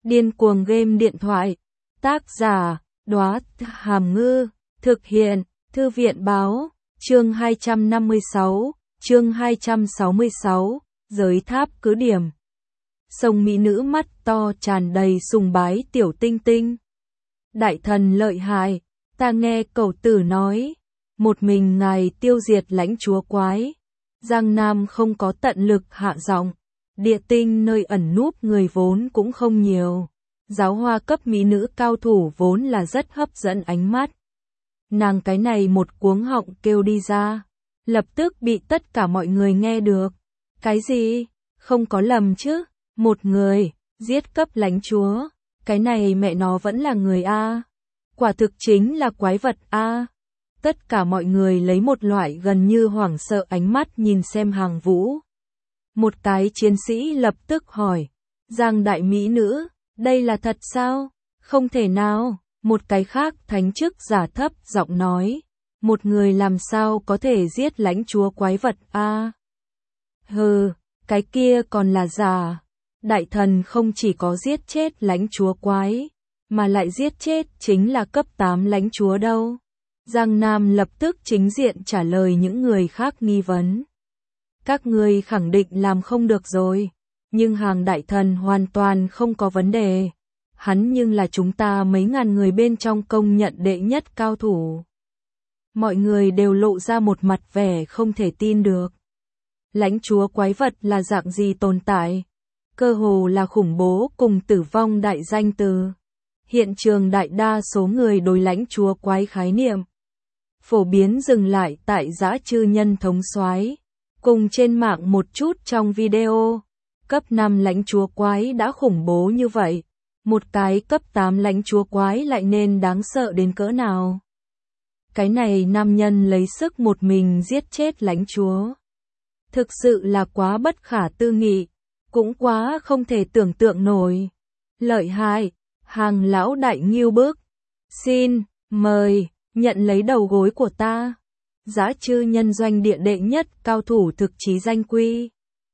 Điên cuồng game điện thoại. Tác giả, Đóa Hàm Ngư. Thực hiện, Thư viện báo. Chương 256, chương 266, giới tháp cứ điểm. Sông mỹ nữ mắt to tràn đầy sùng bái tiểu tinh tinh. Đại thần lợi hại, ta nghe cẩu tử nói, một mình ngài tiêu diệt lãnh chúa quái. Giang Nam không có tận lực hạ giọng, địa tinh nơi ẩn núp người vốn cũng không nhiều. Giáo hoa cấp mỹ nữ cao thủ vốn là rất hấp dẫn ánh mắt. Nàng cái này một cuống họng kêu đi ra, lập tức bị tất cả mọi người nghe được. Cái gì? Không có lầm chứ? Một người, giết cấp lãnh chúa, cái này mẹ nó vẫn là người a. Quả thực chính là quái vật a. Tất cả mọi người lấy một loại gần như hoảng sợ ánh mắt nhìn xem Hàng Vũ. Một cái chiến sĩ lập tức hỏi, Giang đại mỹ nữ, đây là thật sao? Không thể nào. Một cái khác thánh chức giả thấp giọng nói, một người làm sao có thể giết lãnh chúa quái vật a? Hừ, cái kia còn là giả. Đại thần không chỉ có giết chết lãnh chúa quái, mà lại giết chết chính là cấp 8 lãnh chúa đâu. Giang Nam lập tức chính diện trả lời những người khác nghi vấn. Các ngươi khẳng định làm không được rồi, nhưng Hàng đại thần hoàn toàn không có vấn đề. Hắn nhưng là chúng ta mấy ngàn người bên trong công nhận đệ nhất cao thủ. Mọi người đều lộ ra một mặt vẻ không thể tin được. Lãnh chúa quái vật là dạng gì tồn tại? Cơ hồ là khủng bố cùng tử vong đại danh từ. Hiện trường đại đa số người đối lãnh chúa quái khái niệm phổ biến dừng lại tại dã chư nhân thống soái, cùng trên mạng một chút trong video. Cấp 5 lãnh chúa quái đã khủng bố như vậy, một cái cấp 8 lãnh chúa quái lại nên đáng sợ đến cỡ nào? Cái này nam nhân lấy sức một mình giết chết lãnh chúa. Thực sự là quá bất khả tư nghị, cũng quá không thể tưởng tượng nổi. Lợi hại, Hàng lão đại nghiêu bức. Xin, mời, nhận lấy đầu gối của ta. Dã chư nhân doanh địa đệ nhất cao thủ thực chí danh quy.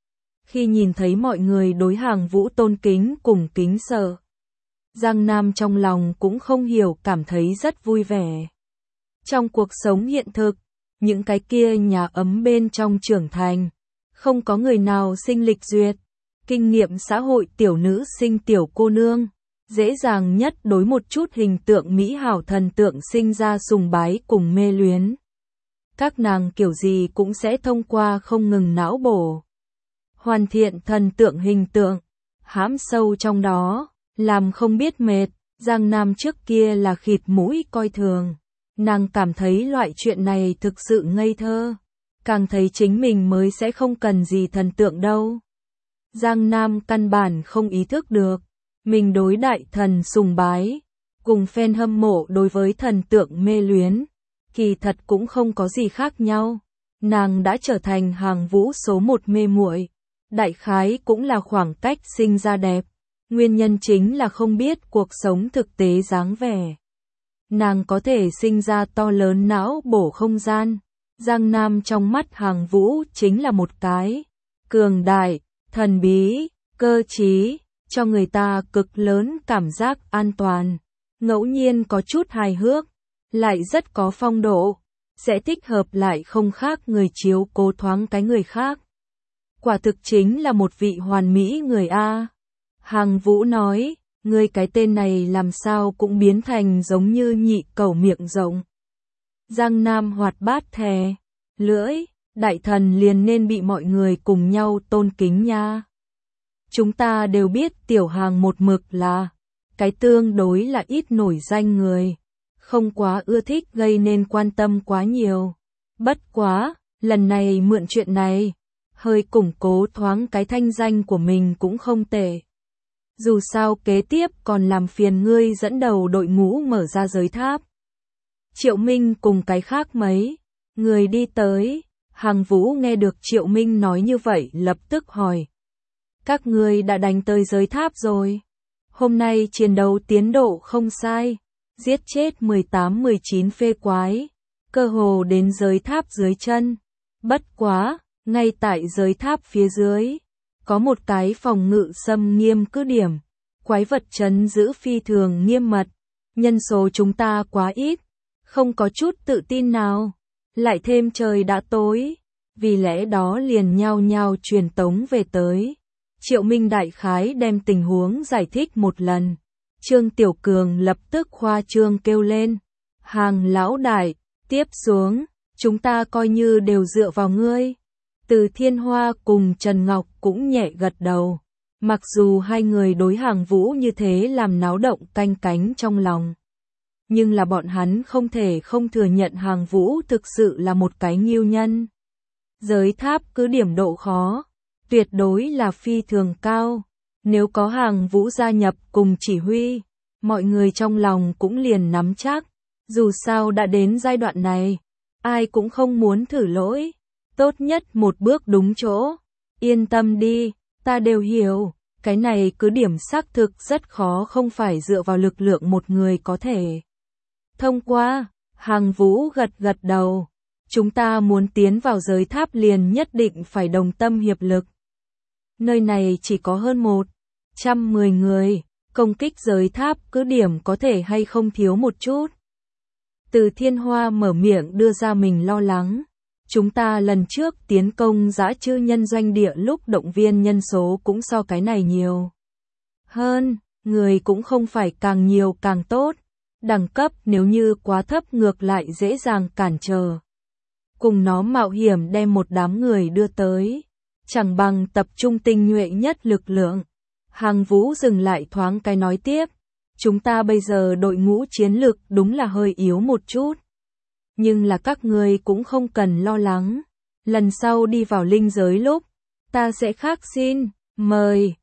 Khi nhìn thấy mọi người đối Hàng Vũ tôn kính cùng kính sợ, Giang Nam trong lòng cũng không hiểu cảm thấy rất vui vẻ. Trong cuộc sống hiện thực, những cái kia nhà ấm bên trong trưởng thành, không có người nào sinh lịch duyệt, kinh nghiệm xã hội tiểu nữ sinh tiểu cô nương, dễ dàng nhất đối một chút hình tượng mỹ hảo thần tượng sinh ra sùng bái cùng mê luyến. Các nàng kiểu gì cũng sẽ thông qua không ngừng não bổ, hoàn thiện thần tượng hình tượng, hãm sâu trong đó, làm không biết mệt. Giang Nam trước kia là khịt mũi coi thường, nàng cảm thấy loại chuyện này thực sự ngây thơ, càng thấy chính mình mới sẽ không cần gì thần tượng đâu. Giang Nam căn bản không ý thức được, mình đối đại thần sùng bái, cùng fan hâm mộ đối với thần tượng mê luyến, kỳ thật cũng không có gì khác nhau. Nàng đã trở thành Hàng Vũ số 1 mê muội, đại khái cũng là khoảng cách sinh ra đẹp. Nguyên nhân chính là không biết cuộc sống thực tế dáng vẻ. Nàng có thể sinh ra to lớn não bổ không gian. Giang Nam trong mắt Hàng Vũ chính là một cái cường đại, thần bí, cơ trí, cho người ta cực lớn cảm giác an toàn. Ngẫu nhiên có chút hài hước, lại rất có phong độ, sẽ thích hợp lại không khác người chiếu cố thoáng cái người khác. Quả thực chính là một vị hoàn mỹ người a. Hàng Vũ nói, ngươi cái tên này làm sao cũng biến thành giống như nhị cẩu miệng rộng. Giang Nam hoạt bát thè lưỡi, đại thần liền nên bị mọi người cùng nhau tôn kính nha. Chúng ta đều biết tiểu Hàng một mực là cái tương đối là ít nổi danh người, không quá ưa thích gây nên quan tâm quá nhiều. Bất quá, lần này mượn chuyện này, hơi củng cố thoáng cái thanh danh của mình cũng không tệ. Dù sao kế tiếp còn làm phiền ngươi dẫn đầu đội ngũ mở ra giới tháp. Triệu Minh cùng cái khác mấy người đi tới. Hàng Vũ nghe được Triệu Minh nói như vậy lập tức hỏi, các ngươi đã đánh tới giới tháp rồi? Hôm nay chiến đấu tiến độ không sai, giết chết 18-19 phê quái, cơ hồ đến giới tháp dưới chân. Bất quá, ngay tại giới tháp phía dưới, có một cái phòng ngự xâm nghiêm cứ điểm, Quái vật trấn giữ phi thường nghiêm mật, nhân số chúng ta quá ít, không có chút tự tin nào. Lại thêm trời đã tối, vì lẽ đó liền nhao nhao truyền tống về tới. Triệu Minh đại khái đem tình huống giải thích một lần. Trương Tiểu Cường lập tức khoa trương kêu lên. Hàng lão đại, tiếp xuống, chúng ta coi như đều dựa vào ngươi. Từ Thiên Hoa cùng Trần Ngọc cũng nhẹ gật đầu. Mặc dù hai người đối Hàng Vũ như thế làm náo động canh cánh trong lòng. Nhưng là bọn hắn không thể không thừa nhận Hàng Vũ thực sự là một cái nghiêu nhân. Giới tháp cứ điểm độ khó, tuyệt đối là phi thường cao. Nếu có Hàng Vũ gia nhập cùng chỉ huy, mọi người trong lòng cũng liền nắm chắc. Dù sao đã đến giai đoạn này, ai cũng không muốn thử lỗi. Tốt nhất một bước đúng chỗ. Yên tâm đi, ta đều hiểu. Cái này cứ điểm xác thực rất khó, không phải dựa vào lực lượng một người có thể thông qua. Hàng Vũ gật gật đầu. Chúng ta muốn tiến vào giới tháp liền nhất định phải đồng tâm hiệp lực. Nơi này chỉ có hơn 110 người, công kích giới tháp cứ điểm có thể hay không thiếu một chút. Từ Thiên Hoa mở miệng đưa ra mình lo lắng. Chúng ta lần trước tiến công dã chư nhân doanh địa lúc động viên nhân số cũng so cái này nhiều hơn, người cũng không phải càng nhiều càng tốt. Đẳng cấp nếu như quá thấp ngược lại dễ dàng cản trở. Cùng nó mạo hiểm đem một đám người đưa tới, chẳng bằng tập trung tinh nhuệ nhất lực lượng. Hàng Vũ dừng lại thoáng cái nói tiếp. Chúng ta bây giờ đội ngũ chiến lực đúng là hơi yếu một chút. Nhưng là các ngươi cũng không cần lo lắng. Lần sau đi vào linh giới lúc, ta sẽ khác xin, mời,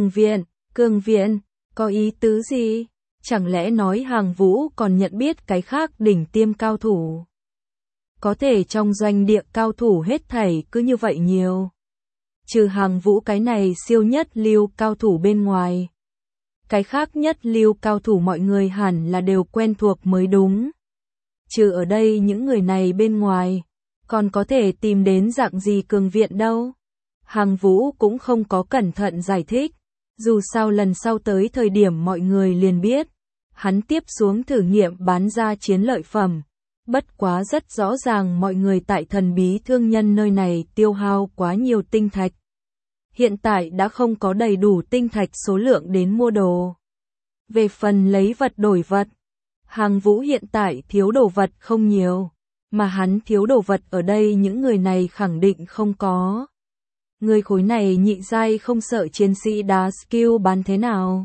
Cường viện, có ý tứ gì? Chẳng lẽ nói Hàng Vũ còn nhận biết cái khác đỉnh tiêm cao thủ? Có thể trong doanh địa cao thủ hết thảy cứ như vậy nhiều. Trừ Hàng Vũ cái này siêu nhất lưu cao thủ bên ngoài. Cái khác nhất lưu cao thủ mọi người hẳn là đều quen thuộc mới đúng. Trừ ở đây những người này bên ngoài, còn có thể tìm đến dạng gì cường viện đâu. Hàng Vũ cũng không có cẩn thận giải thích. Dù sao lần sau tới thời điểm mọi người liền biết. Hắn tiếp xuống thử nghiệm bán ra chiến lợi phẩm. Bất quá rất rõ ràng mọi người tại thần bí thương nhân nơi này tiêu hao quá nhiều tinh thạch. Hiện tại đã không có đầy đủ tinh thạch số lượng đến mua đồ. Về phần lấy vật đổi vật, Hàng Vũ hiện tại thiếu đồ vật không nhiều, mà hắn thiếu đồ vật ở đây những người này khẳng định không có. Người khối này nhị giai không sợ chiến sĩ đá skill bán thế nào?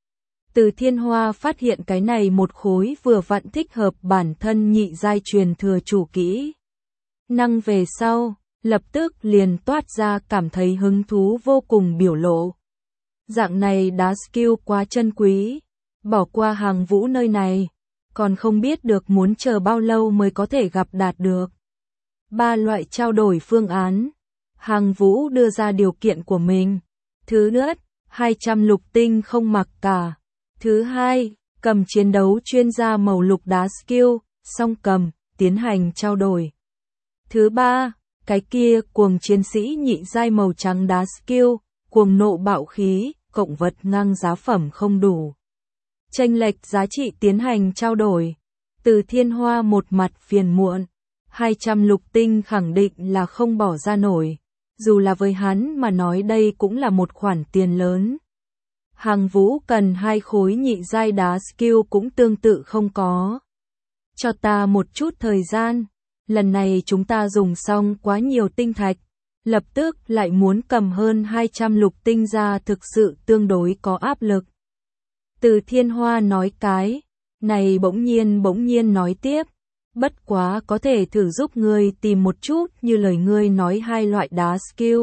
Từ Thiên Hoa phát hiện cái này một khối vừa vặn thích hợp bản thân nhị giai truyền thừa chủ kỹ. Năng về sau, lập tức liền toát ra cảm thấy hứng thú vô cùng biểu lộ. Dạng này đá skill quá chân quý, bỏ qua Hàng Vũ nơi này, còn không biết được muốn chờ bao lâu mới có thể gặp đạt được. 3 loại trao đổi phương án. Hàng Vũ đưa ra điều kiện của mình. Thứ nhất, 200 lục tinh không mặc cả. Thứ hai, cầm chiến đấu chuyên gia màu lục đá skill, song cầm, tiến hành trao đổi. Thứ ba, cái kia cuồng chiến sĩ nhị giai màu trắng đá skill, cuồng nộ bạo khí, cộng vật ngang giá phẩm không đủ. Chênh lệch giá trị tiến hành trao đổi. Từ Thiên Hoa một mặt phiền muộn. 200 lục tinh khẳng định là không bỏ ra nổi. Dù là với hắn mà nói đây cũng là một khoản tiền lớn. Hàng Vũ cần 2 khối nhị giai đá skill cũng tương tự không có. Cho ta một chút thời gian. Lần này chúng ta dùng xong quá nhiều tinh thạch. Lập tức lại muốn cầm hơn 200 lục tinh ra thực sự tương đối có áp lực. Từ Thiên Hoa nói cái này bỗng nhiên nói tiếp. Bất quá có thể thử giúp ngươi tìm một chút như lời ngươi nói 2 loại đá skill.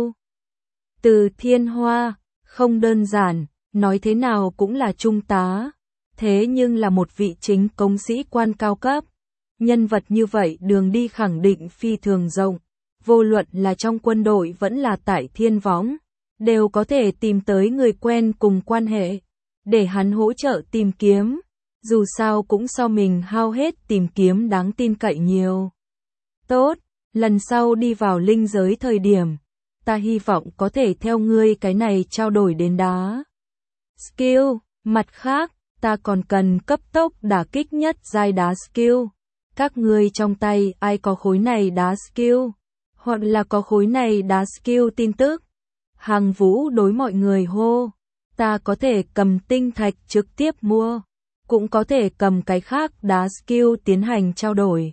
Từ Thiên Hoa, không đơn giản, nói thế nào cũng là trung tá. Thế nhưng là một vị chính công sĩ quan cao cấp. Nhân vật như vậy đường đi khẳng định phi thường rộng. Vô luận là trong quân đội vẫn là tại thiên võng. Đều có thể tìm tới người quen cùng quan hệ. Để hắn hỗ trợ tìm kiếm. Dù sao cũng so mình hao hết tìm kiếm đáng tin cậy nhiều. Tốt, lần sau đi vào linh giới thời điểm, ta hy vọng có thể theo ngươi cái này trao đổi đến đá skill, Mặt khác, ta còn cần cấp tốc đả kích nhất giai đá skill. Các ngươi trong tay ai có khối này đá skill, hoặc là có khối này đá skill tin tức. Hàng Vũ đối mọi người hô, ta có thể cầm tinh thạch trực tiếp mua, cũng có thể cầm cái khác đá skill tiến hành trao đổi.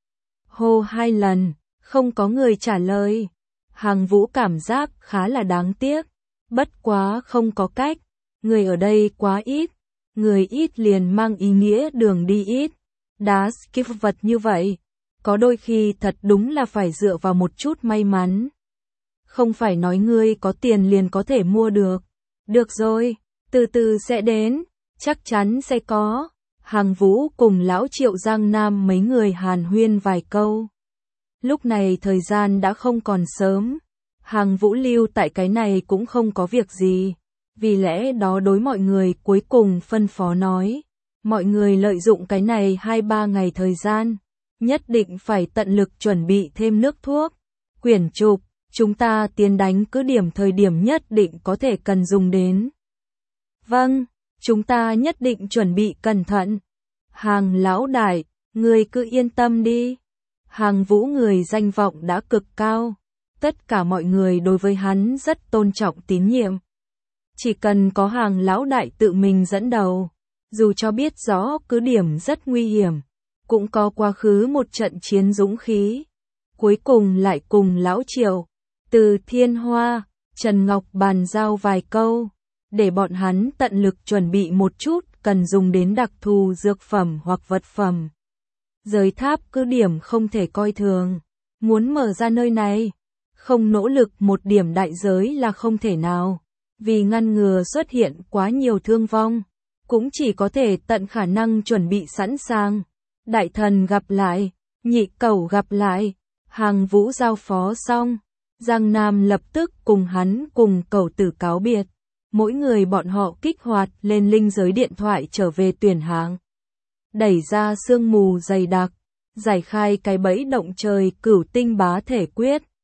Hô 2 lần, không có người trả lời. Hàng Vũ cảm giác khá là đáng tiếc, bất quá không có cách, người ở đây quá ít, người ít liền mang ý nghĩa đường đi ít. Đá skill vật như vậy, có đôi khi thật đúng là phải dựa vào một chút may mắn. Không phải nói ngươi có tiền liền có thể mua được. Được rồi, từ từ sẽ đến, chắc chắn sẽ có. Hàng Vũ cùng lão Triệu Giang Nam mấy người hàn huyên vài câu. Lúc này thời gian đã không còn sớm, Hàng Vũ lưu tại cái này cũng không có việc gì. Vì lẽ đó đối mọi người cuối cùng phân phó nói, mọi người lợi dụng cái này 2-3 ngày thời gian, nhất định phải tận lực chuẩn bị thêm nước thuốc, quyển trục, chúng ta tiến đánh cứ điểm thời điểm nhất định có thể cần dùng đến. Vâng, chúng ta nhất định chuẩn bị cẩn thận. Hàng lão đại, người cứ yên tâm đi. Hàng Vũ người danh vọng đã cực cao, tất cả mọi người đối với hắn rất tôn trọng tín nhiệm. Chỉ cần có Hàng lão đại tự mình dẫn đầu, dù cho biết rõ cứ điểm rất nguy hiểm, cũng có quá khứ một trận chiến dũng khí. Cuối cùng lại cùng lão Triệu, Từ Thiên Hoa, Trần Ngọc bàn giao vài câu, để bọn hắn tận lực chuẩn bị một chút cần dùng đến đặc thù dược phẩm hoặc vật phẩm. Giới tháp cứ điểm không thể coi thường, muốn mở ra nơi này, không nỗ lực một điểm đại giới là không thể nào, vì ngăn ngừa xuất hiện quá nhiều thương vong, cũng chỉ có thể tận khả năng chuẩn bị sẵn sàng. Đại thần gặp lại, nhị cẩu gặp lại, Hàng Vũ giao phó xong, Giang Nam lập tức cùng hắn cùng cẩu tử cáo biệt, mỗi người bọn họ kích hoạt lên linh giới điện thoại trở về tuyển hạng. Đẩy ra sương mù dày đặc, giải khai cái bẫy động trời cửu tinh bá thể quyết.